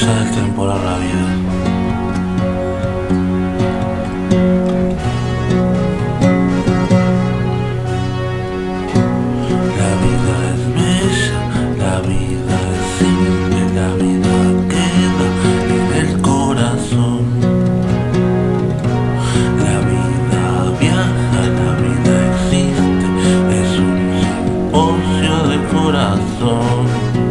pasa el tiempo, la vida. La vida es bella, la vida es simple, la vida queda en el corazón. La vida viaja, la vida existe, es un simposio del corazón.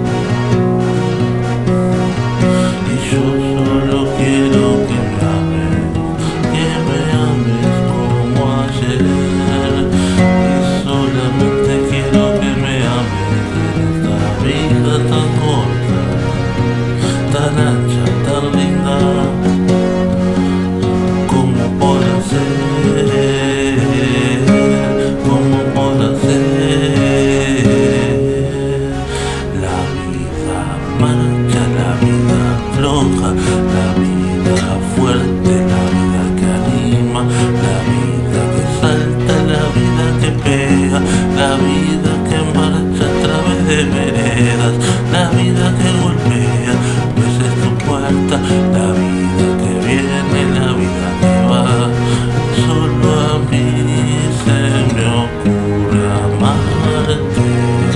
Y yo solo quiero que me ames como ayer. Y solamente quiero que me ames en esta vida tan corta, tan ancha, tan linda. ¿Cómo podrá ser? ¿Cómo podrá ser? La vida marcha, la vida floja, la vida fuerte, la vida que anima, la vida que salta, la vida que pega, la vida que marcha a través de veredas, la vida que golpea veces tu puerta, la vida que viene, la vida que va. Solo a mí se me ocurre amarte.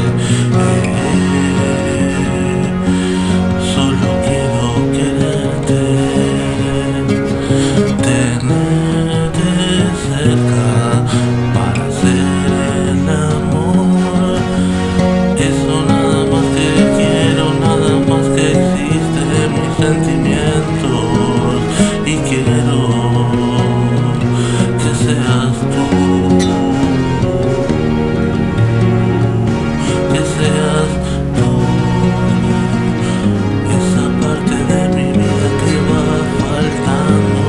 Solo quiero quererte, tenerte cerca para hacer el amor. Eso nada más que quiero, nada más que existe en mis sentimientos. Y quiero que seas tú, que seas tú. Esa parte de mi vida que va faltando,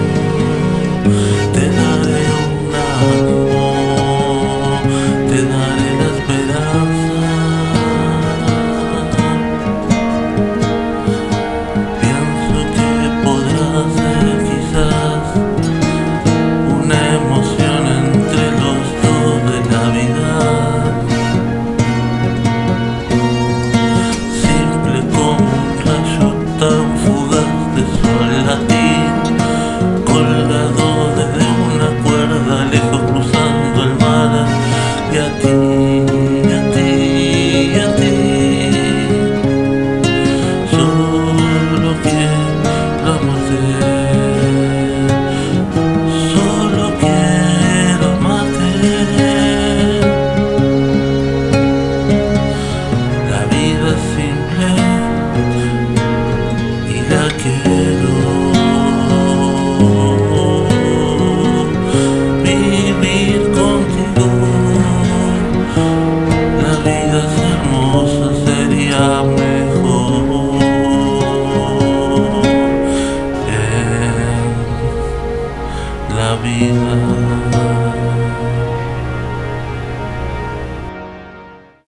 te daré un amor, te daré la esperanza. Pienso que podrá ser quizás una emoción entre los dos de la vida. Simple como un rayo tan fugaz de sol latín, colgado desde una cuerda lejos cruzando el mar. Y a ti, y a ti, y a ti, solo quiero amarte, solo quiero amarte. La vida es simple y la quiero vivir contigo. La vida es hermosa, sería mejor en la vida.